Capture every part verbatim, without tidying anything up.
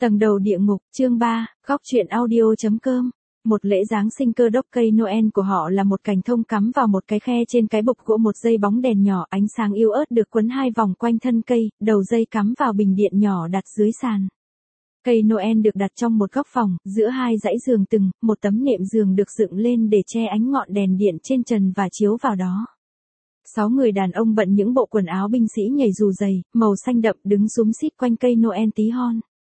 Tầng đầu địa ngục, chương ba, góc truyện audio.com. Một lễ Giáng sinh cơ đốc. Cây Noel của họ là một cành thông cắm vào một cái khe trên cái bục gỗ, một dây bóng đèn nhỏ ánh sáng yếu ớt được quấn hai vòng quanh thân cây, đầu dây cắm vào bình điện nhỏ đặt dưới sàn. Cây Noel được đặt trong một góc phòng, giữa hai dãy giường từng, một tấm nệm giường được dựng lên để che ánh ngọn đèn điện trên trần và chiếu vào đó. Sáu người đàn ông bận những bộ quần áo binh sĩ nhảy dù dày, màu xanh đậm đứng xúm xít quanh cây Noel tí hon.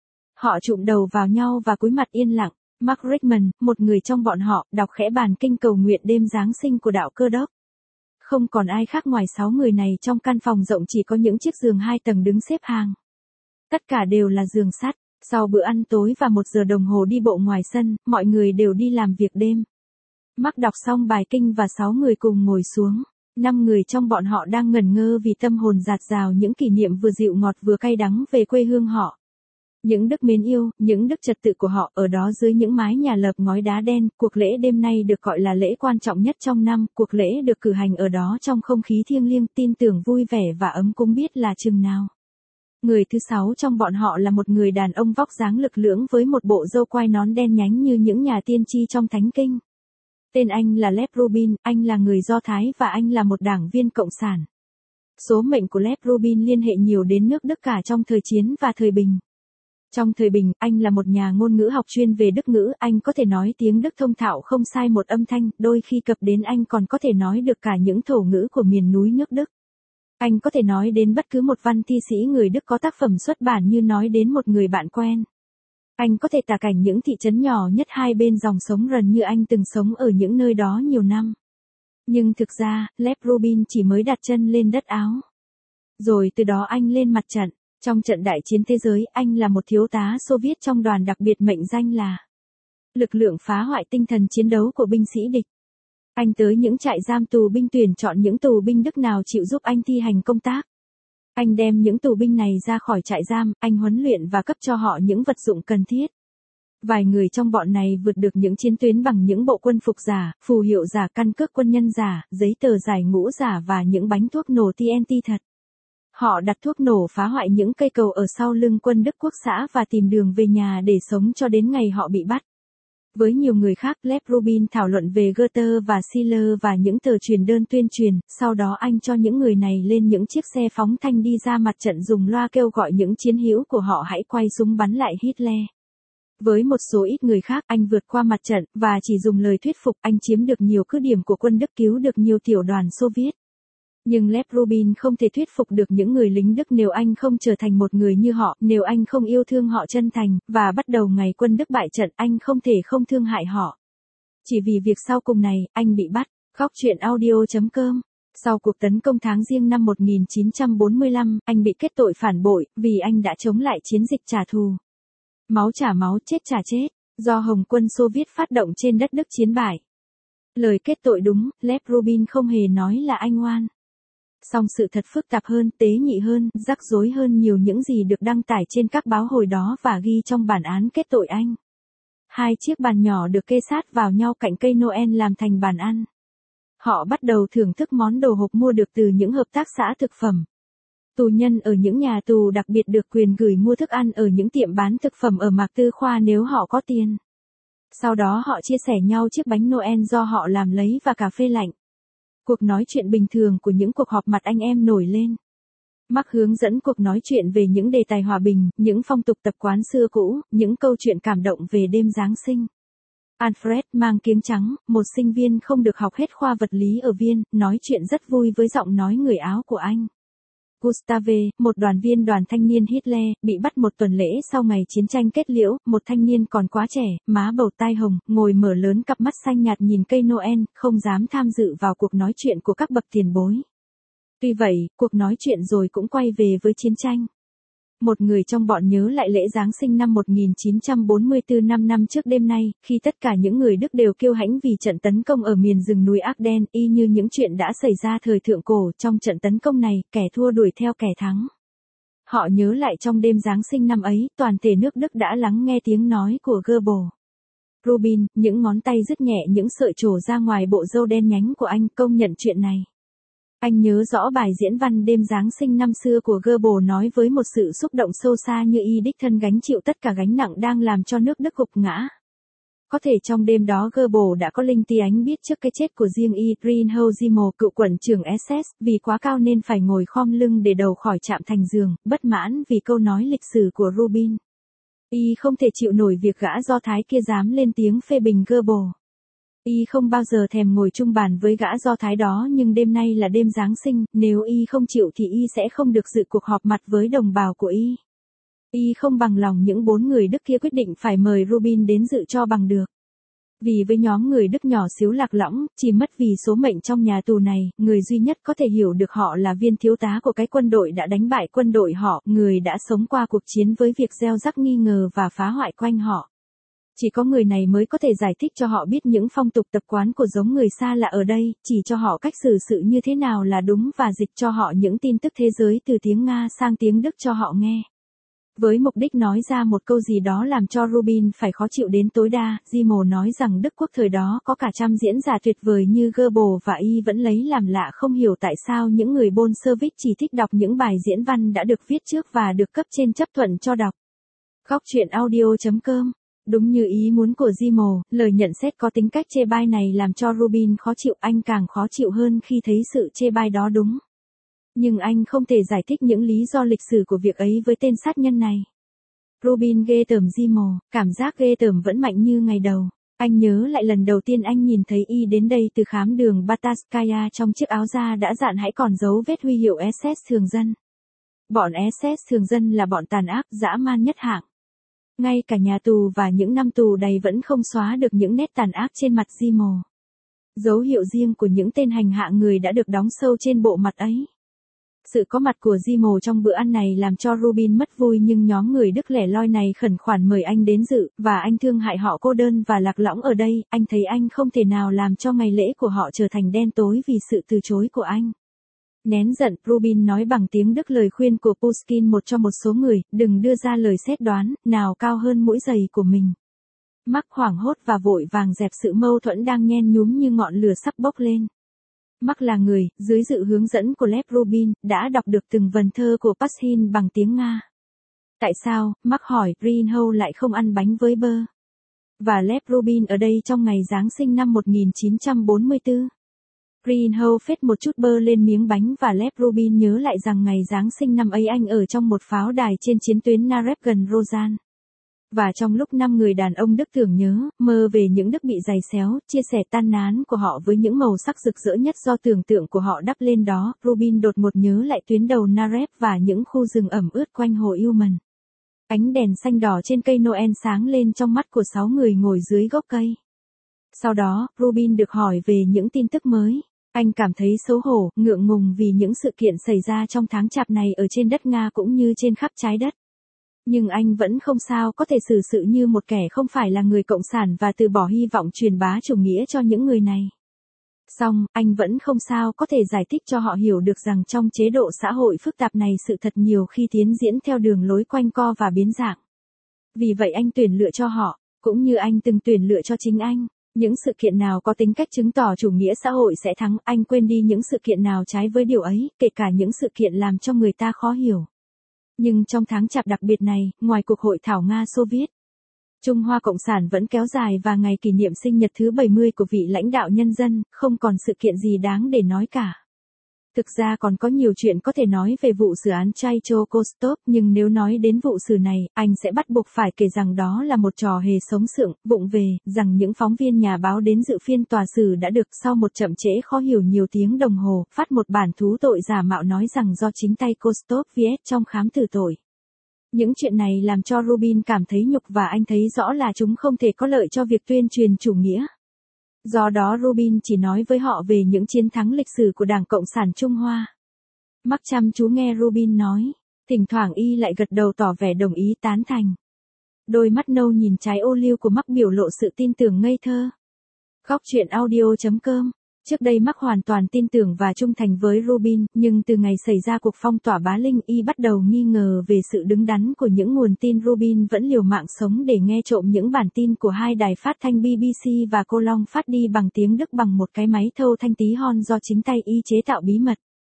Họ chụm đầu vào nhau và cúi mặt yên lặng. Mark Rickman, một người trong bọn họ, đọc khẽ bản kinh cầu nguyện đêm Giáng sinh của đạo Cơ đốc. Không còn ai khác ngoài sáu người này trong căn phòng rộng, chỉ có những chiếc giường hai tầng đứng xếp hàng. Tất cả đều là giường sắt. Sau bữa ăn tối và một giờ đồng hồ đi bộ ngoài sân, mọi người đều đi làm việc đêm. Mark đọc xong bài kinh và sáu người cùng ngồi xuống. Năm người trong bọn họ đang ngẩn ngơ vì tâm hồn dạt dào những kỷ niệm vừa dịu ngọt vừa cay đắng về quê hương họ. Những đức mến yêu, những đức trật tự của họ ở đó dưới những mái nhà lợp ngói đá đen. Cuộc lễ đêm nay được gọi là lễ quan trọng nhất trong năm. Cuộc lễ được cử hành ở đó trong không khí thiêng liêng, tin tưởng vui vẻ và ấm cúng biết là chừng nào. Người thứ sáu trong bọn họ là một người đàn ông vóc dáng lực lưỡng với một bộ râu quai nón đen nhánh như những nhà tiên tri trong thánh kinh. Tên anh là Lev Rubin, anh là người Do Thái và anh là một đảng viên cộng sản. Số mệnh của Lev Rubin liên hệ nhiều đến nước Đức cả trong thời chiến và thời bình. Trong thời bình, anh là một nhà ngôn ngữ học chuyên về Đức ngữ, anh có thể nói tiếng Đức thông thạo không sai một âm thanh, đôi khi cập đến anh còn có thể nói được cả những thổ ngữ của miền núi nước Đức. Anh có thể nói đến bất cứ một văn thi sĩ người Đức có tác phẩm xuất bản như nói đến một người bạn quen. Anh có thể tả cảnh những thị trấn nhỏ nhất hai bên dòng sống gần như anh từng sống ở những nơi đó nhiều năm. Nhưng thực ra, Lev Rubin chỉ mới đặt chân lên đất Áo. Rồi từ đó anh lên mặt trận. Trong trận đại chiến thế giới, anh là một thiếu tá Xô Viết trong đoàn đặc biệt mệnh danh là lực lượng phá hoại tinh thần chiến đấu của binh sĩ địch. Anh tới những trại giam tù binh tuyển chọn những tù binh Đức nào chịu giúp anh thi hành công tác. Anh đem những tù binh này ra khỏi trại giam, anh huấn luyện và cấp cho họ những vật dụng cần thiết. Vài người trong bọn này vượt được những chiến tuyến bằng những bộ quân phục giả, phù hiệu giả, căn cước quân nhân giả, giấy tờ giải ngũ giả và những bánh thuốc nổ T N T thật. Họ đặt thuốc nổ phá hoại những cây cầu ở sau lưng quân Đức Quốc xã và tìm đường về nhà để sống cho đến ngày họ bị bắt. Với nhiều người khác, Lev Rubin thảo luận về Goethe và Schiller và những tờ truyền đơn tuyên truyền, sau đó anh cho những người này lên những chiếc xe phóng thanh đi ra mặt trận dùng loa kêu gọi những chiến hữu của họ hãy quay súng bắn lại Hitler. Với một số ít người khác, anh vượt qua mặt trận, và chỉ dùng lời thuyết phục, anh chiếm được nhiều cứ điểm của quân Đức, cứu được nhiều tiểu đoàn Xô Viết. Nhưng Lev Rubin không thể thuyết phục được những người lính Đức nếu anh không trở thành một người như họ, nếu anh không yêu thương họ chân thành, và bắt đầu ngày quân Đức bại trận, anh không thể không thương hại họ. Chỉ vì việc sau cùng này, anh bị bắt. Góc truyện audio.com. Sau cuộc tấn công tháng Giêng năm một nghìn chín trăm bốn mươi lăm, anh bị kết tội phản bội, vì anh đã chống lại chiến dịch trả thù. Máu trả máu, chết trả chết, do Hồng quân Xô Viết phát động trên đất Đức chiến bại. Lời kết tội đúng, Lev Rubin không hề nói là anh oan. Song sự thật phức tạp hơn, tế nhị hơn, rắc rối hơn nhiều những gì được đăng tải trên các báo hồi đó và ghi trong bản án kết tội anh. Hai chiếc bàn nhỏ được kê sát vào nhau cạnh cây Noel làm thành bàn ăn. Họ bắt đầu thưởng thức món đồ hộp mua được từ những hợp tác xã thực phẩm. Tù nhân ở những nhà tù đặc biệt được quyền gửi mua thức ăn ở những tiệm bán thực phẩm ở Mạc Tư Khoa nếu họ có tiền. Sau đó họ chia sẻ nhau chiếc bánh Noel do họ làm lấy và cà phê lạnh. Cuộc nói chuyện bình thường của những cuộc họp mặt anh em nổi lên. Mark hướng dẫn cuộc nói chuyện về những đề tài hòa bình, những phong tục tập quán xưa cũ, những câu chuyện cảm động về đêm Giáng sinh. Alfred mang kiếng trắng, một sinh viên không được học hết khoa vật lý ở Viên, nói chuyện rất vui với giọng nói người Áo của anh. Gustave, một đoàn viên đoàn thanh niên Hitler, bị bắt một tuần lễ sau ngày chiến tranh kết liễu, một thanh niên còn quá trẻ, má bầu tai hồng, ngồi mở lớn cặp mắt xanh nhạt nhìn cây Noel, không dám tham dự vào cuộc nói chuyện của các bậc tiền bối. Tuy vậy, cuộc nói chuyện rồi cũng quay về với chiến tranh. Một người trong bọn nhớ lại lễ Giáng sinh năm một nghìn chín trăm bốn mươi tư, năm năm trước đêm nay, khi tất cả những người Đức đều kiêu hãnh vì trận tấn công ở miền rừng núi Ardennes, y như những chuyện đã xảy ra thời thượng cổ. Trong trận tấn công này, kẻ thua đuổi theo kẻ thắng. Họ nhớ lại trong đêm Giáng sinh năm ấy, toàn thể nước Đức đã lắng nghe tiếng nói của Goebbels. Rubin, những ngón tay dứt nhẹ những sợi trổ ra ngoài bộ râu đen nhánh của anh, công nhận chuyện này. Anh nhớ rõ bài diễn văn đêm Giáng sinh năm xưa của Goebbels nói với một sự xúc động sâu xa như y đích thân gánh chịu tất cả gánh nặng đang làm cho nước Đức gục ngã. Có thể trong đêm đó Goebbels đã có linh ti ánh biết trước cái chết của riêng y, Reinhold Zimmel, cựu quận trưởng ét ét, vì quá cao nên phải ngồi khom lưng để đầu khỏi chạm thành giường, bất mãn vì câu nói lịch sử của Rubin. Y không thể chịu nổi việc gã Do Thái kia dám lên tiếng phê bình Goebbels. Y không bao giờ thèm ngồi chung bàn với gã Do Thái đó, nhưng đêm nay là đêm Giáng sinh, nếu y không chịu thì y sẽ không được dự cuộc họp mặt với đồng bào của y. Y không bằng lòng những bốn người Đức kia quyết định phải mời Rubin đến dự cho bằng được. Vì với nhóm người Đức nhỏ xíu lạc lõng, chỉ mất vì số mệnh trong nhà tù này, người duy nhất có thể hiểu được họ là viên thiếu tá của cái quân đội đã đánh bại quân đội họ, người đã sống qua cuộc chiến với việc gieo rắc nghi ngờ và phá hoại quanh họ. Chỉ có người này mới có thể giải thích cho họ biết những phong tục tập quán của giống người xa lạ ở đây, chỉ cho họ cách xử sự như thế nào là đúng và dịch cho họ những tin tức thế giới từ tiếng Nga sang tiếng Đức cho họ nghe. Với mục đích nói ra một câu gì đó làm cho Rubin phải khó chịu đến tối đa, Zimmel nói rằng Đức quốc thời đó có cả trăm diễn giả tuyệt vời như Goebbels và y vẫn lấy làm lạ không hiểu tại sao những người Bolshevik chỉ thích đọc những bài diễn văn đã được viết trước và được cấp trên chấp thuận cho đọc. Góc truyện audio chấm com. Đúng như ý muốn của Zimmel, lời nhận xét có tính cách chê bai này làm cho Rubin khó chịu, anh càng khó chịu hơn khi thấy sự chê bai đó đúng. Nhưng anh không thể giải thích những lý do lịch sử của việc ấy với tên sát nhân này. Rubin ghê tởm Zimmel, cảm giác ghê tởm vẫn mạnh như ngày đầu. Anh nhớ lại lần đầu tiên anh nhìn thấy y đến đây từ khám đường Bataskaya trong chiếc áo da đã dạn hãy còn dấu vết huy hiệu ét ét thường dân. Bọn ét ét thường dân là bọn tàn ác, dã man nhất hạng. Ngay cả nhà tù và những năm tù đầy vẫn không xóa được những nét tàn ác trên mặt Zimmel. Dấu hiệu riêng của những tên hành hạ người đã được đóng sâu trên bộ mặt ấy. Sự có mặt của Zimmel trong bữa ăn này làm cho Rubin mất vui, nhưng nhóm người Đức lẻ loi này khẩn khoản mời anh đến dự, và anh thương hại họ cô đơn và lạc lõng ở đây, anh thấy anh không thể nào làm cho ngày lễ của họ trở thành đen tối vì sự từ chối của anh. Nén giận, Rubin nói bằng tiếng Đức lời khuyên của Pushkin một cho một số người, đừng đưa ra lời xét đoán, nào cao hơn mũi giày của mình. Mark hoảng hốt và vội vàng dẹp sự mâu thuẫn đang nhen nhúm như ngọn lửa sắp bốc lên. Mark là người, dưới sự hướng dẫn của Lev Rubin, đã đọc được từng vần thơ của Pushkin bằng tiếng Nga. Tại sao, Mark hỏi, Reinhold lại không ăn bánh với bơ? Và Lev Rubin ở đây trong ngày Giáng sinh năm một nghìn chín trăm bốn mươi tư. Reinhold phết một chút bơ lên miếng bánh và Lev Rubin nhớ lại rằng ngày Giáng sinh năm ấy anh ở trong một pháo đài trên chiến tuyến Narev gần Rozan. Và trong lúc năm người đàn ông Đức tưởng nhớ, mơ về những Đức bị giày xéo, chia sẻ tan nán của họ với những màu sắc rực rỡ nhất do tưởng tượng của họ đắp lên đó, Rubin đột ngột nhớ lại tuyến đầu Narev và những khu rừng ẩm ướt quanh hồ Uman. Ánh đèn xanh đỏ trên cây Noel sáng lên trong mắt của sáu người ngồi dưới gốc cây. Sau đó, Rubin được hỏi về những tin tức mới. Anh cảm thấy xấu hổ, ngượng ngùng vì những sự kiện xảy ra trong tháng chạp này ở trên đất Nga cũng như trên khắp trái đất. Nhưng anh vẫn không sao có thể xử sự như một kẻ không phải là người cộng sản và từ bỏ hy vọng truyền bá chủ nghĩa cho những người này. Song, anh vẫn không sao có thể giải thích cho họ hiểu được rằng trong chế độ xã hội phức tạp này sự thật nhiều khi tiến diễn theo đường lối quanh co và biến dạng. Vì vậy anh tuyển lựa cho họ, cũng như anh từng tuyển lựa cho chính anh. Những sự kiện nào có tính cách chứng tỏ chủ nghĩa xã hội sẽ thắng, anh quên đi những sự kiện nào trái với điều ấy, kể cả những sự kiện làm cho người ta khó hiểu. Nhưng trong tháng chạp đặc biệt này, ngoài cuộc hội thảo Nga-Xô Viết, Trung Hoa Cộng sản vẫn kéo dài và ngày kỷ niệm sinh nhật thứ bảy mươi của vị lãnh đạo nhân dân, không còn sự kiện gì đáng để nói cả. Thực ra còn có nhiều chuyện có thể nói về vụ xử án Tchaikovsky, nhưng nếu nói đến vụ xử này, anh sẽ bắt buộc phải kể rằng đó là một trò hề sống sượng, vụng về, rằng những phóng viên nhà báo đến dự phiên tòa xử đã được sau một chậm trễ khó hiểu nhiều tiếng đồng hồ, phát một bản thú tội giả mạo nói rằng do chính tay Kostov viết trong khám thử tội. Những chuyện này làm cho Rubin cảm thấy nhục và anh thấy rõ là chúng không thể có lợi cho việc tuyên truyền chủ nghĩa. Do đó Rubin chỉ nói với họ về những chiến thắng lịch sử của Đảng Cộng sản Trung Hoa. Mark chăm chú nghe Rubin nói, thỉnh thoảng y lại gật đầu tỏ vẻ đồng ý tán thành. Đôi mắt nâu nhìn trái ô liu của Mark biểu lộ sự tin tưởng ngây thơ. Góc truyện audio chấm com. Trước đây Mark hoàn toàn tin tưởng và trung thành với Rubin, nhưng từ ngày xảy ra cuộc phong tỏa Bá Linh y bắt đầu nghi ngờ về sự đứng đắn của những nguồn tin. Rubin vẫn liều mạng sống để nghe trộm những bản tin của hai đài phát thanh B B C và Cô Long phát đi bằng tiếng Đức bằng một cái máy thâu thanh tí hon do chính tay y chế tạo bí mật.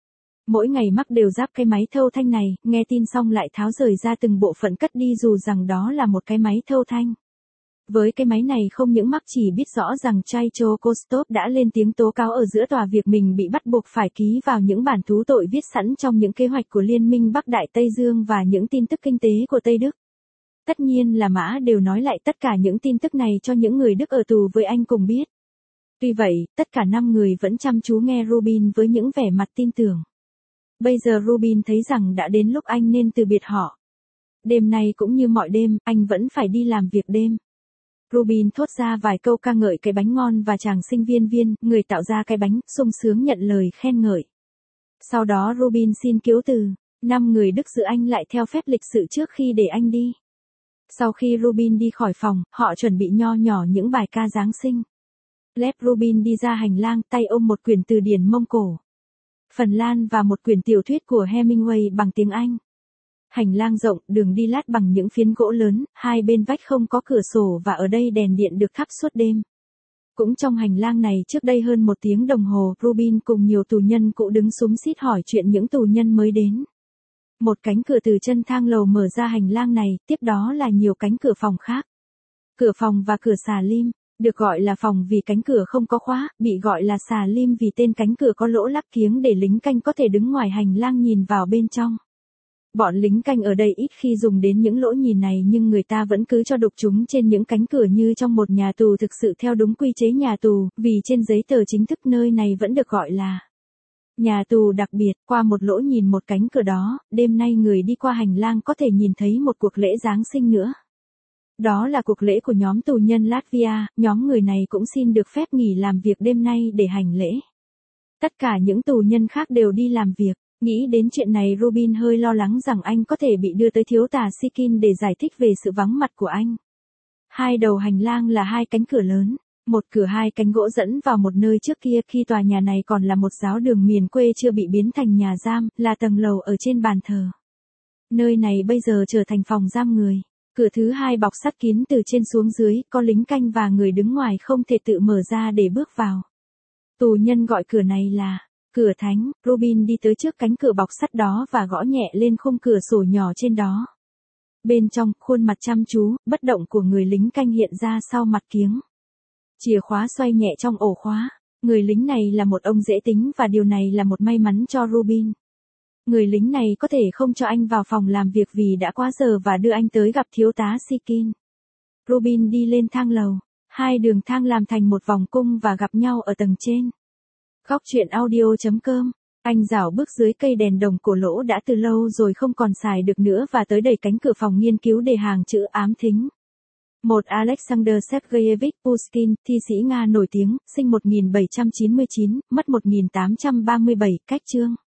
Mỗi ngày mắc đều ráp cái máy thâu thanh này, nghe tin xong lại tháo rời ra từng bộ phận cất đi dù rằng đó là một cái máy thâu thanh. Với cái máy này không những mắc chỉ biết rõ rằng Chaito Kostov đã lên tiếng tố cáo ở giữa tòa việc mình bị bắt buộc phải ký vào những bản thú tội viết sẵn trong những kế hoạch của Liên minh Bắc Đại Tây Dương và những tin tức kinh tế của Tây Đức. Tất nhiên là Mã đều nói lại tất cả những tin tức này cho những người Đức ở tù với anh cùng biết. Tuy vậy, tất cả năm người vẫn chăm chú nghe Rubin với những vẻ mặt tin tưởng. Bây giờ Rubin thấy rằng đã đến lúc anh nên từ biệt họ. Đêm nay cũng như mọi đêm, anh vẫn phải đi làm việc đêm. Rubin thốt ra vài câu ca ngợi cái bánh ngon và chàng sinh viên viên, người tạo ra cái bánh, sung sướng nhận lời khen ngợi. Sau đó Rubin xin cứu từ. Năm người Đức giữ anh lại theo phép lịch sự trước khi để anh đi. Sau khi Rubin đi khỏi phòng, họ chuẩn bị nho nhỏ những bài ca Giáng sinh. Lev Rubin đi ra hành lang, tay ôm một quyển từ điển Mông Cổ, Phần Lan và một quyển tiểu thuyết của Hemingway bằng tiếng Anh. Hành lang rộng, đường đi lát bằng những phiến gỗ lớn, hai bên vách không có cửa sổ và ở đây đèn điện được thắp suốt đêm. Cũng trong hành lang này trước đây hơn một tiếng đồng hồ, Rubin cùng nhiều tù nhân cũ đứng xúm xít hỏi chuyện những tù nhân mới đến. Một cánh cửa từ chân thang lầu mở ra hành lang này, tiếp đó là nhiều cánh cửa phòng khác. Cửa phòng và cửa xà lim, được gọi là phòng vì cánh cửa không có khóa, bị gọi là xà lim vì tên cánh cửa có lỗ lắp kiếng để lính canh có thể đứng ngoài hành lang nhìn vào bên trong. Bọn lính canh ở đây ít khi dùng đến những lỗ nhìn này nhưng người ta vẫn cứ cho đục chúng trên những cánh cửa như trong một nhà tù thực sự theo đúng quy chế nhà tù, vì trên giấy tờ chính thức nơi này vẫn được gọi là nhà tù đặc biệt. Qua một lỗ nhìn một cánh cửa đó, đêm nay người đi qua hành lang có thể nhìn thấy một cuộc lễ Giáng sinh nữa. Đó là cuộc lễ của nhóm tù nhân Latvia, nhóm người này cũng xin được phép nghỉ làm việc đêm nay để hành lễ. Tất cả những tù nhân khác đều đi làm việc. Nghĩ đến chuyện này Rubin hơi lo lắng rằng anh có thể bị đưa tới thiếu tả Sikin để giải thích về sự vắng mặt của anh. Hai đầu hành lang là hai cánh cửa lớn, một cửa hai cánh gỗ dẫn vào một nơi trước kia khi tòa nhà này còn là một giáo đường miền quê chưa bị biến thành nhà giam, là tầng lầu ở trên bàn thờ. Nơi này bây giờ trở thành phòng giam người. Cửa thứ hai bọc sắt kín từ trên xuống dưới, có lính canh và người đứng ngoài không thể tự mở ra để bước vào. Tù nhân gọi cửa này là cửa thánh. Rubin đi tới trước cánh cửa bọc sắt đó và gõ nhẹ lên khung cửa sổ nhỏ trên đó. Bên trong, khuôn mặt chăm chú, bất động của người lính canh hiện ra sau mặt kiếng. Chìa khóa xoay nhẹ trong ổ khóa. Người lính này là một ông dễ tính và điều này là một may mắn cho Rubin. Người lính này có thể không cho anh vào phòng làm việc vì đã quá giờ và đưa anh tới gặp thiếu tá Sikin. Rubin đi lên thang lầu. Hai đường thang làm thành một vòng cung và gặp nhau ở tầng trên. Góc truyện audio chấm com. Anh rảo bước dưới cây đèn đồng cổ lỗ đã từ lâu rồi không còn xài được nữa và tới đẩy cánh cửa phòng nghiên cứu đề hàng chữ ám thính. Một Alexander Sergeyevich Pushkin, thi sĩ Nga nổi tiếng, sinh một nghìn bảy trăm chín mươi chín, mất một nghìn tám trăm ba mươi bảy, cách chương.